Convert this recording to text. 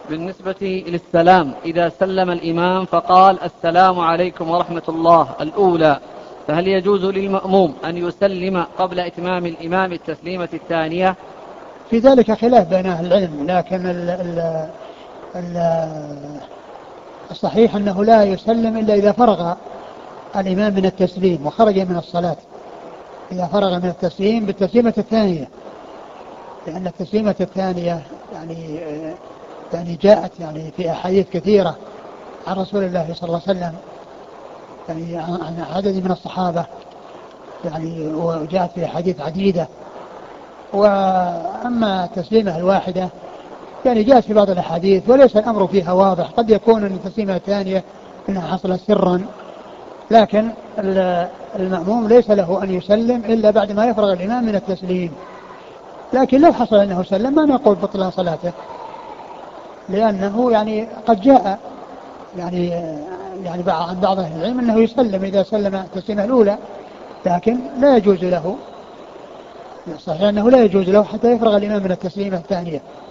بالنسبة للسلام إذا سلم الإمام فقال السلام عليكم ورحمة الله الأولى، فهل يجوز للمأموم أن يسلم قبل إتمام الإمام التسليمة الثانية؟ في ذلك خلاف بين أهل العلم، لكن الصحيح أنه لا يسلم إلا إذا فرغ الإمام من التسليم وخرج من الصلاة، إذا فرغ من التسليم بالتسليمة الثانية، لأن التسليمة الثانية يعني جاءت يعني في أحاديث كثيرة عن رسول الله صلى الله عليه وسلم، يعني عن عدد من الصحابة، يعني وجاءت في أحاديث عديدة. وأما التسليمة الواحدة يعني جاءت في بعض الأحاديث وليس الأمر فيها واضح، قد يكون أن التسليمة الثانية أنها حصلت سرا، لكن المأموم ليس له أن يسلم إلا بعد ما يفرغ الإمام من التسليم. لكن لو حصل أنه سلم ما نقول بطلان صلاته، لأنه يعني قد جاء يعني عن بعض أهل العلم أنه يسلم إذا سلم التسليمة الأولى، لكن لا يجوز له، صحيح أنه لا يجوز له حتى يفرغ الإمام من التسليمة الثانية.